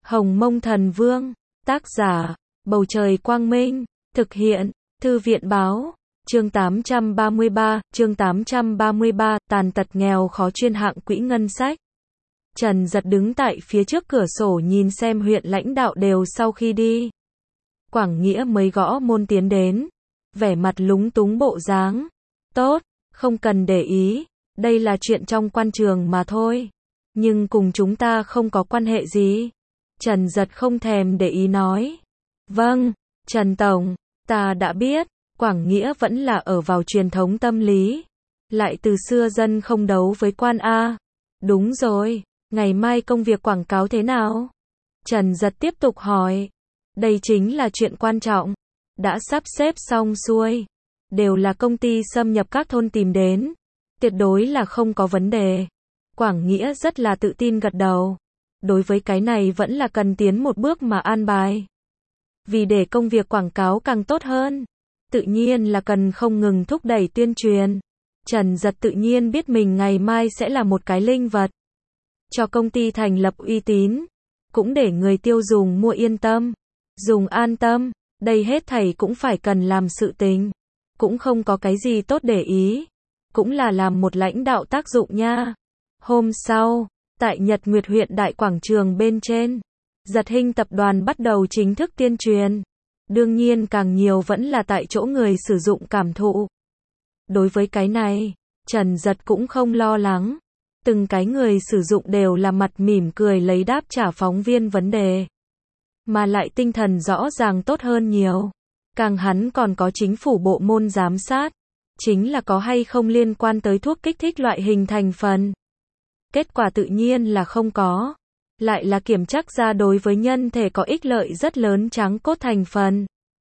Hồng Mông Thần Vương, tác giả, Bầu Trời Quang Minh, thực hiện, Thư viện Báo, chương 833, tàn tật nghèo khó chuyên hạng quỹ ngân sách. Trần Dật đứng tại phía trước cửa sổ nhìn xem huyện lãnh đạo đều sau khi đi. Quảng Nghĩa mới gõ môn tiến đến, vẻ mặt lúng túng bộ dáng. Tốt, không cần để ý, đây là chuyện trong quan trường mà thôi. Nhưng cùng chúng ta không có quan hệ gì. Trần Dật không thèm để ý nói. Vâng, Trần Tổng, ta đã biết, Quảng Nghĩa vẫn là ở vào truyền thống tâm lý. Lại từ xưa dân không đấu với quan A. Đúng rồi, ngày mai công việc quảng cáo thế nào? Trần Dật tiếp tục hỏi. Đây chính là chuyện quan trọng. Đã sắp xếp xong xuôi. Đều là công ty xâm nhập các thôn tìm đến. Tuyệt đối là không có vấn đề. Quảng Nghĩa rất là tự tin gật đầu. Đối với cái này vẫn là cần tiến một bước mà an bài. Vì để công việc quảng cáo càng tốt hơn, tự nhiên là cần không ngừng thúc đẩy tuyên truyền. Trần Dật tự nhiên biết mình ngày mai sẽ là một cái linh vật. Cho công ty thành lập uy tín. Cũng để người tiêu dùng mua yên tâm. Dùng an tâm. Đây hết thảy cũng phải cần làm sự tình. Cũng không có cái gì tốt để ý. Cũng là làm một lãnh đạo tác dụng nha. Hôm sau, tại Nhật Nguyệt huyện đại quảng trường bên trên, Dật Hinh tập đoàn bắt đầu chính thức tuyên truyền. Đương nhiên càng nhiều vẫn là tại chỗ người sử dụng cảm thụ. Đối với cái này, Trần Dật cũng không lo lắng. Từng cái người sử dụng đều là mặt mỉm cười lấy đáp trả phóng viên vấn đề. Mà lại tinh thần rõ ràng tốt hơn nhiều. Càng hắn còn có chính phủ bộ môn giám sát. Chính là có hay không liên quan tới thuốc kích thích loại hình thành phần. Kết quả tự nhiên là không có. Lại là kiểm chắc ra đối với nhân thể có ích lợi rất lớn trắng cốt thành phần.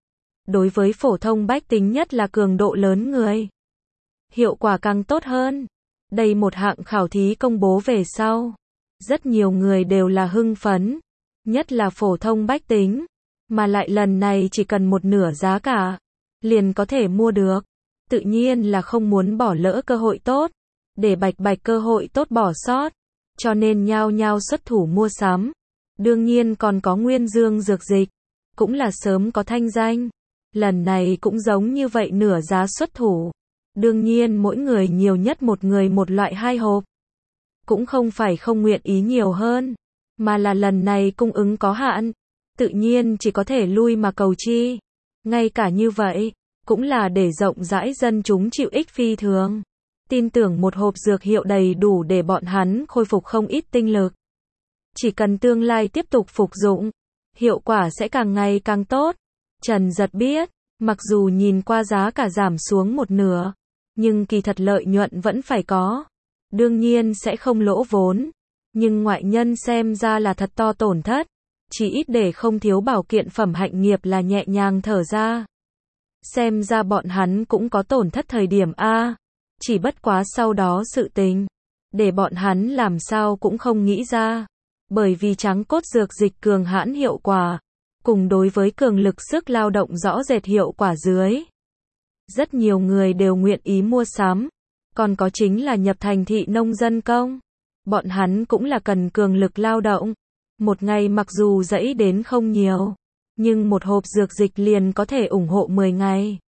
Đối với phổ thông bách tính nhất là cường độ lớn người. Hiệu quả càng tốt hơn. Đây một hạng khảo thí công bố về sau. Rất nhiều người đều là hưng phấn. Nhất là phổ thông bách tính. Mà lại lần này chỉ cần một nửa giá cả. Liền có thể mua được. Tự nhiên là không muốn bỏ lỡ cơ hội tốt. Để bạch cơ hội tốt bỏ sót. Cho nên nhao nhao xuất thủ mua sắm. Đương nhiên còn có Nguyên Dương dược dịch. Cũng là sớm có thanh danh. Lần này cũng giống như vậy nửa giá xuất thủ. Đương nhiên mỗi người nhiều nhất một người một loại 2 hộp. Cũng không phải không nguyện ý nhiều hơn. Mà là lần này cung ứng có hạn. Tự nhiên chỉ có thể lui mà cầu chi. Ngay cả như vậy, cũng là để rộng rãi dân chúng chịu ích phi thường. Tin tưởng một hộp dược hiệu đầy đủ để bọn hắn khôi phục không ít tinh lực. Chỉ cần tương lai tiếp tục phục dụng, hiệu quả sẽ càng ngày càng tốt. Trần Dật biết, mặc dù nhìn qua giá cả giảm xuống một nửa, nhưng kỳ thật lợi nhuận vẫn phải có. Đương nhiên sẽ không lỗ vốn, nhưng ngoại nhân xem ra là thật to tổn thất. Chỉ ít để không thiếu bảo kiện phẩm hạnh nghiệp là nhẹ nhàng thở ra. Xem ra bọn hắn cũng có tổn thất thời điểm A. Chỉ bất quá sau đó sự tình. Để bọn hắn làm sao cũng không nghĩ ra. Bởi vì trắng cốt dược dịch cường hãn hiệu quả. Cùng đối với cường lực sức lao động rõ rệt hiệu quả dưới. Rất nhiều người đều nguyện ý mua sắm. Còn có chính là nhập thành thị nông dân công. Bọn hắn cũng là cần cường lực lao động. Một ngày mặc dù dẫy đến không nhiều. Nhưng một hộp dược dịch liền có thể ủng hộ 10 ngày.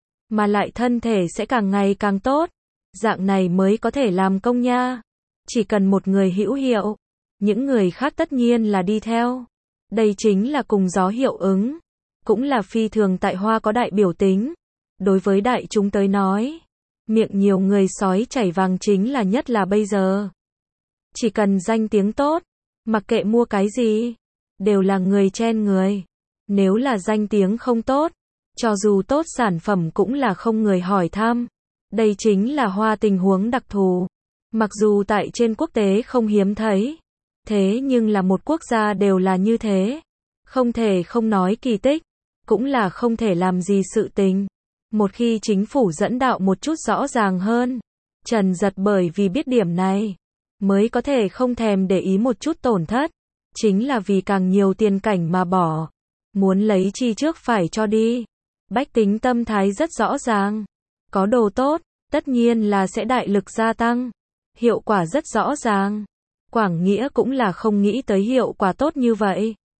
Mà lại thân thể sẽ càng ngày càng tốt. Dạng này mới có thể làm công nha. Chỉ cần một người hữu hiệu. Những người khác tất nhiên là đi theo. Đây chính là cùng gió hiệu ứng. Cũng là phi thường tại Hoa có đại biểu tính. Đối với đại chúng tới nói. Miệng nhiều người sói chảy vàng chính là nhất là bây giờ. Chỉ cần danh tiếng tốt. Mặc kệ mua cái gì. Đều là người chen người. Nếu là danh tiếng không tốt. Cho dù tốt sản phẩm cũng là không người hỏi thăm. Đây chính là Hoa tình huống đặc thù. Mặc dù tại trên quốc tế không hiếm thấy. Thế nhưng là một quốc gia đều là như thế. Không thể không nói kỳ tích. Cũng là không thể làm gì sự tình. Một khi chính phủ dẫn đạo một chút rõ ràng hơn. Trần Dật bởi vì biết điểm này. Mới có thể không thèm để ý một chút tổn thất. Chính là vì càng nhiều tiền cảnh mà bỏ. Muốn lấy chi trước phải cho đi. Bách tính tâm thái rất rõ ràng. Có đồ tốt, tất nhiên là sẽ đại lực gia tăng. Hiệu quả rất rõ ràng. Quảng Nghĩa cũng là không nghĩ tới hiệu quả tốt như vậy.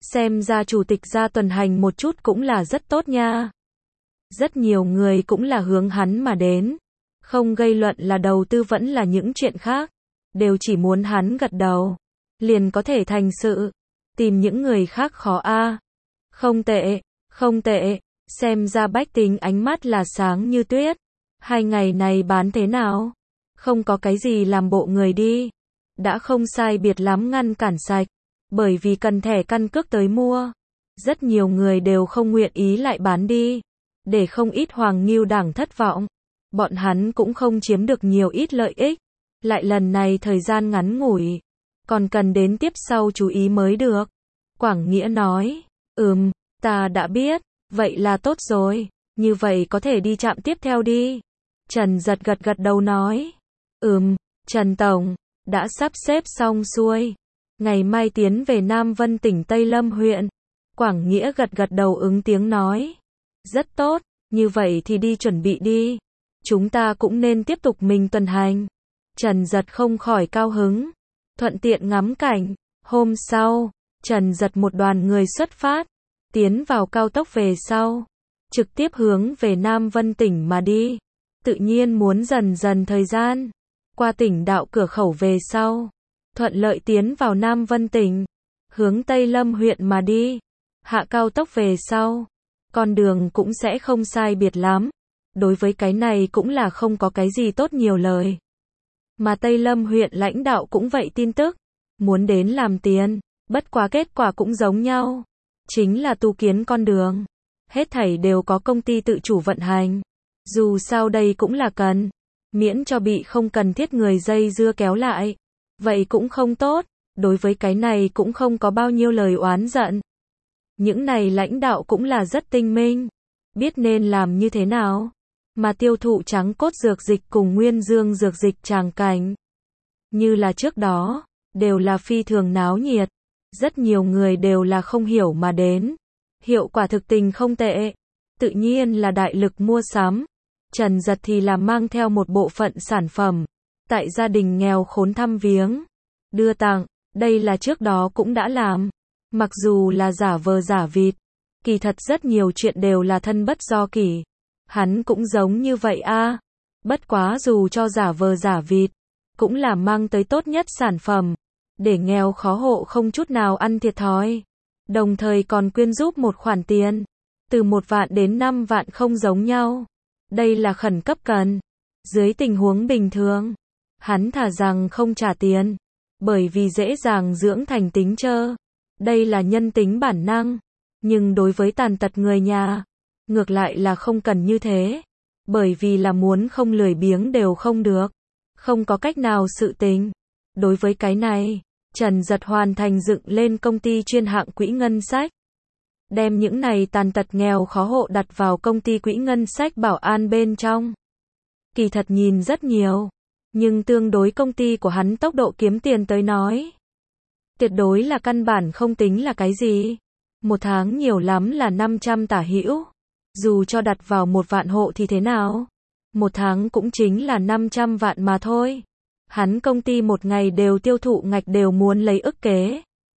Xem ra chủ tịch ra tuần hành một chút cũng là rất tốt nha. Rất nhiều người cũng là hướng hắn mà đến. Không gây luận là đầu tư vẫn là những chuyện khác. Đều chỉ muốn hắn gật đầu. Liền có thể thành sự. Tìm những người khác khó a. Không tệ, không tệ. Xem ra bách tính ánh mắt là sáng như tuyết. 2 ngày này bán thế nào? Không có cái gì làm bộ người đi. Đã không sai biệt lắm ngăn cản sạch. Bởi vì cần thẻ căn cước tới mua. Rất nhiều người đều không nguyện ý lại bán đi. Để không ít Hoàng Ngưu Đảng thất vọng. Bọn hắn cũng không chiếm được nhiều ít lợi ích. Lại lần này thời gian ngắn ngủi. Còn cần đến tiếp sau chú ý mới được. Quảng Nghĩa nói. Ta đã biết. Vậy là tốt rồi. Như vậy có thể đi trạm tiếp theo đi. Trần Giật gật đầu nói. Trần Tổng. Đã sắp xếp xong xuôi. Ngày mai tiến về Nam Vân tỉnh Tây Lâm huyện. Quảng Nghĩa gật đầu ứng tiếng nói. Rất tốt, như vậy thì đi chuẩn bị đi. Chúng ta cũng nên tiếp tục mình tuần hành. Trần Giật không khỏi cao hứng. Thuận tiện ngắm cảnh. Hôm sau, Trần Giật một đoàn người xuất phát. Tiến vào cao tốc về sau. Trực tiếp hướng về Nam Vân tỉnh mà đi. Tự nhiên muốn dần dần thời gian. Qua tỉnh đạo cửa khẩu về sau. Thuận lợi tiến vào Nam Vân tỉnh. Hướng Tây Lâm huyện mà đi. Hạ cao tốc về sau. Con đường cũng sẽ không sai biệt lắm. Đối với cái này cũng là không có cái gì tốt nhiều lời. Mà Tây Lâm huyện lãnh đạo cũng vậy tin tức. Muốn đến làm tiền. Bất quá kết quả cũng giống nhau. Chính là tu kiến con đường. Hết thảy đều có công ty tự chủ vận hành. Dù sao đây cũng là cần. Miễn cho bị không cần thiết người dây dưa kéo lại. Vậy cũng không tốt. Đối với cái này cũng không có bao nhiêu lời oán giận. Những này lãnh đạo cũng là rất tinh minh. Biết nên làm như thế nào. Mà tiêu thụ trắng cốt dược dịch cùng nguyên dương dược dịch tràng cảnh. Như là trước đó. Đều là phi thường náo nhiệt. Rất nhiều người đều là không hiểu mà đến. Hiệu quả thực tình không tệ. Tự nhiên là đại lực mua sắm. Trần Giật thì là mang theo một bộ phận sản phẩm. Tại gia đình nghèo khốn thăm viếng. Đưa tặng. Đây là trước đó cũng đã làm. Mặc dù là giả vờ giả vịt. Kỳ thật rất nhiều chuyện đều là thân bất do kỷ. Hắn cũng giống như vậy a. Bất quá dù cho giả vờ giả vịt. Cũng là mang tới tốt nhất sản phẩm. Để nghèo khó hộ không chút nào ăn thiệt thòi. Đồng thời còn quyên giúp một khoản tiền. Từ 1 vạn đến 5 vạn không giống nhau. Đây là khẩn cấp cần. Dưới tình huống bình thường. Hắn thà rằng không trả tiền. Bởi vì dễ dàng dưỡng thành tính trơ. Đây là nhân tính bản năng. Nhưng đối với tàn tật người nhà. Ngược lại là không cần như thế. Bởi vì là muốn không lười biếng đều không được. Không có cách nào sự tình. Đối với cái này, Trần Giật hoàn thành dựng lên công ty chuyên hạng quỹ ngân sách. Đem những này tàn tật nghèo khó hộ đặt vào công ty quỹ ngân sách bảo an bên trong. Kỳ thật nhìn rất nhiều. Nhưng tương đối công ty của hắn tốc độ kiếm tiền tới nói. Tuyệt đối là căn bản không tính là cái gì. 1 tháng nhiều lắm là 500 tả hữu. Dù cho đặt vào 1 vạn hộ thì thế nào? 1 tháng cũng chính là 500 vạn mà thôi. Hắn công ty 1 ngày đều tiêu thụ ngạch đều muốn lấy ức kế.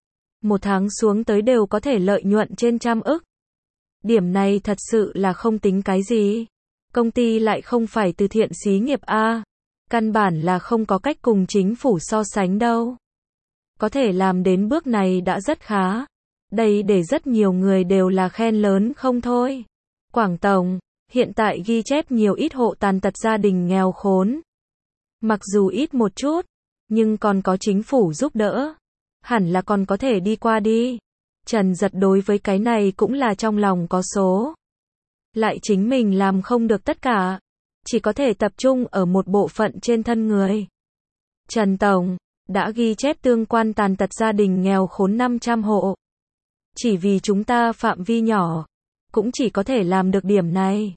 1 tháng xuống tới đều có thể lợi nhuận trên 100 ức. Điểm này thật sự là không tính cái gì. Công ty lại không phải từ thiện xí nghiệp a. Căn bản là không có cách cùng chính phủ so sánh đâu. Có thể làm đến bước này đã rất khá. Đây để rất nhiều người đều là khen lớn không thôi. Quảng Tổng, hiện tại ghi chép nhiều ít hộ tàn tật gia đình nghèo khốn. Mặc dù ít một chút, nhưng còn có chính phủ giúp đỡ. Hẳn là còn có thể đi qua đi. Trần Giật đối với cái này cũng là trong lòng có số. Lại chính mình làm không được tất cả. Chỉ có thể tập trung ở một bộ phận trên thân người. Trần Tổng, đã ghi chép tương quan tàn tật gia đình nghèo khốn 500 hộ. Chỉ vì chúng ta phạm vi nhỏ, cũng chỉ có thể làm được điểm này.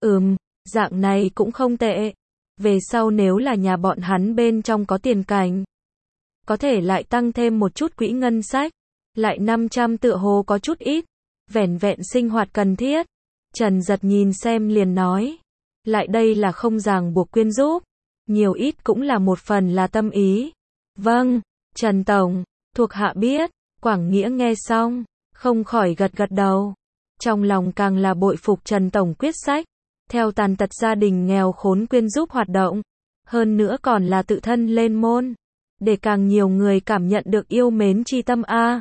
Dạng này cũng không tệ. Về sau nếu là nhà bọn hắn bên trong có tiền cảnh, có thể lại tăng thêm một chút quỹ ngân sách. Lại 500 tựa hồ có chút ít. Vẻn vẹn sinh hoạt cần thiết. Trần Giật nhìn xem liền nói. Lại đây là không ràng buộc quyên giúp. Nhiều ít cũng là một phần là tâm ý. Vâng, Trần Tổng, thuộc hạ biết. Quảng Nghĩa nghe xong, không khỏi gật gật đầu. Trong lòng càng là bội phục Trần Tổng quyết sách, theo tàn tật gia đình nghèo khốn quyên giúp hoạt động, hơn nữa còn là tự thân lên môn, để càng nhiều người cảm nhận được yêu mến tri tâm a.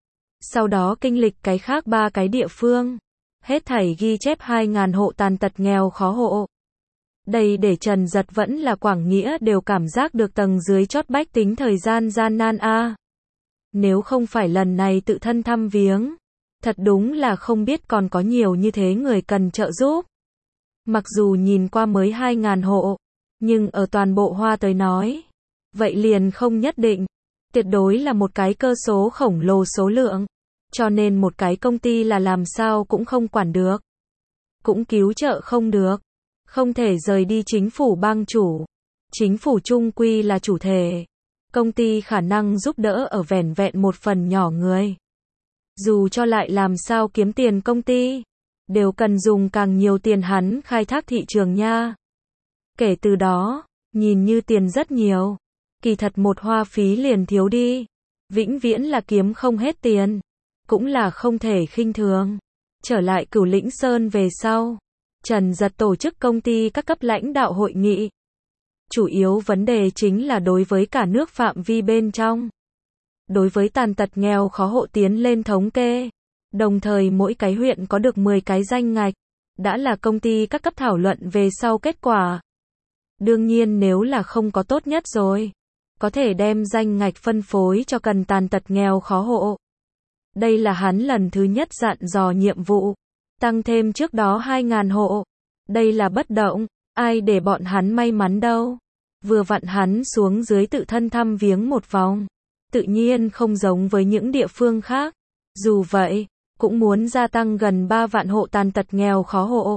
Sau đó kinh lịch cái khác 3 cái địa phương, hết thảy ghi chép 2.000 hộ tàn tật nghèo khó hộ. Đây để Trần Dật vẫn là Quảng Nghĩa đều cảm giác được tầng dưới chót bách tính thời gian gian nan a. Nếu không phải lần này tự thân thăm viếng, thật đúng là không biết còn có nhiều như thế người cần trợ giúp. Mặc dù nhìn qua mới 2.000 hộ, nhưng ở toàn bộ Hoa tới nói, vậy liền không nhất định, tuyệt đối là một cái cơ số khổng lồ số lượng, cho nên một cái công ty là làm sao cũng không quản được, cũng cứu trợ không được, không thể rời đi chính phủ bang chủ, chính phủ chung quy là chủ thể, công ty khả năng giúp đỡ ở vẻn vẹn một phần nhỏ người. Dù cho lại làm sao kiếm tiền công ty, đều cần dùng càng nhiều tiền hắn khai thác thị trường nha. Kể từ đó, nhìn như tiền rất nhiều, kỳ thật một hoa phí liền thiếu đi, vĩnh viễn là kiếm không hết tiền, cũng là không thể khinh thường. Trở lại Cửu Lĩnh Sơn về sau, Trần Dật tổ chức công ty các cấp lãnh đạo hội nghị. Chủ yếu vấn đề chính là đối với cả nước phạm vi bên trong. Đối với tàn tật nghèo khó hộ tiến lên thống kê, đồng thời mỗi cái huyện có được 10 cái danh ngạch, đã là công ty các cấp thảo luận về sau kết quả. Đương nhiên nếu là không có tốt nhất rồi, có thể đem danh ngạch phân phối cho cần tàn tật nghèo khó hộ. Đây là hắn lần thứ nhất dặn dò nhiệm vụ, tăng thêm trước đó 2.000 hộ. Đây là bất động, ai để bọn hắn may mắn đâu. Vừa vặn hắn xuống dưới tự thân thăm viếng một vòng, tự nhiên không giống với những địa phương khác. Dù vậy, cũng muốn gia tăng gần 3 vạn hộ tàn tật nghèo khó hộ.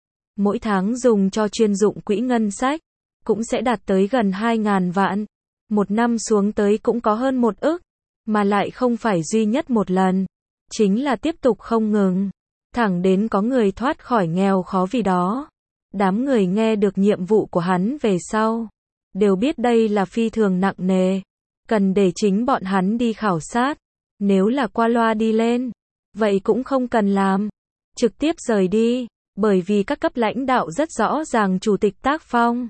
Mỗi tháng dùng cho chuyên dụng quỹ ngân sách, cũng sẽ đạt tới gần 2.000 vạn. Một năm xuống tới cũng có hơn 1 ức, mà lại không phải duy nhất một lần. Chính là tiếp tục không ngừng, thẳng đến có người thoát khỏi nghèo khó vì đó. Đám người nghe được nhiệm vụ của hắn về sau, đều biết đây là phi thường nặng nề, cần để chính bọn hắn đi khảo sát. Nếu là qua loa đi lên, vậy cũng không cần làm, trực tiếp rời đi, bởi vì các cấp lãnh đạo rất rõ ràng chủ tịch tác phong.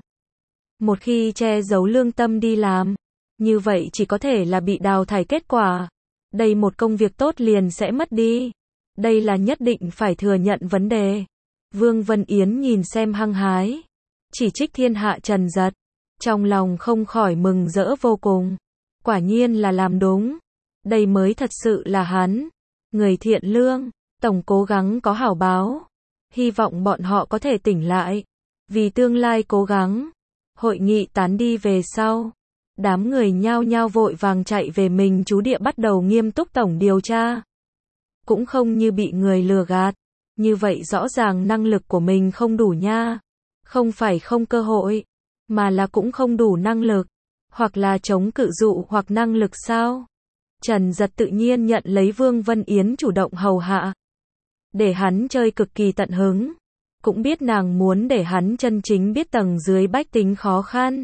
Một khi che giấu lương tâm đi làm, như vậy chỉ có thể là bị đào thải kết quả. Đây một công việc tốt liền sẽ mất đi. Đây là nhất định phải thừa nhận vấn đề. Vương Vân Yến nhìn xem hăng hái, chỉ trích thiên hạ Trần Dật, trong lòng không khỏi mừng rỡ vô cùng. Quả nhiên là làm đúng. Đây mới thật sự là hắn. Người thiện lương, tổng cố gắng có hảo báo. Hy vọng bọn họ có thể tỉnh lại, vì tương lai cố gắng. Hội nghị tán đi về sau, đám người nhao nhao vội vàng chạy về mình trú địa bắt đầu nghiêm túc tổng điều tra. Cũng không như bị người lừa gạt, như vậy rõ ràng năng lực của mình không đủ nha. Không phải không cơ hội, mà là cũng không đủ năng lực, hoặc là chống cự dụ hoặc năng lực sao. Trần Dật tự nhiên nhận lấy Vương Vân Yến chủ động hầu hạ, để hắn chơi cực kỳ tận hứng. Cũng biết nàng muốn để hắn chân chính biết tầng dưới bách tính khó khăn.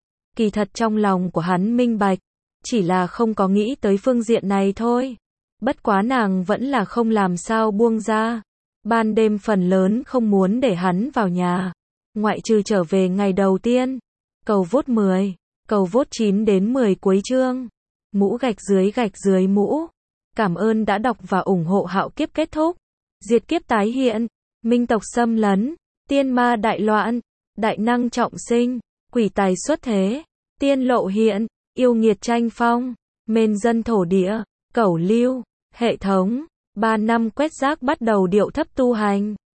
Kỳ thật trong lòng của hắn minh bạch, chỉ là không có nghĩ tới phương diện này thôi. Bất quá nàng vẫn là không làm sao buông ra. Ban đêm phần lớn không muốn để hắn vào nhà, ngoại trừ trở về ngày đầu tiên. Cầu vote 10, cầu vote 9 đến 10 cuối chương. Mũ gạch dưới mũ. Cảm ơn đã đọc và ủng hộ Hạo Kiếp kết thúc. Diệt kiếp tái hiện, minh tộc xâm lấn, tiên ma đại loạn, đại năng trọng sinh, quỷ tài xuất thế, tiên lộ hiện, yêu nghiệt tranh phong, mên dân thổ địa, cẩu lưu, hệ thống, 3 năm quét rác bắt đầu điệu thấp tu hành.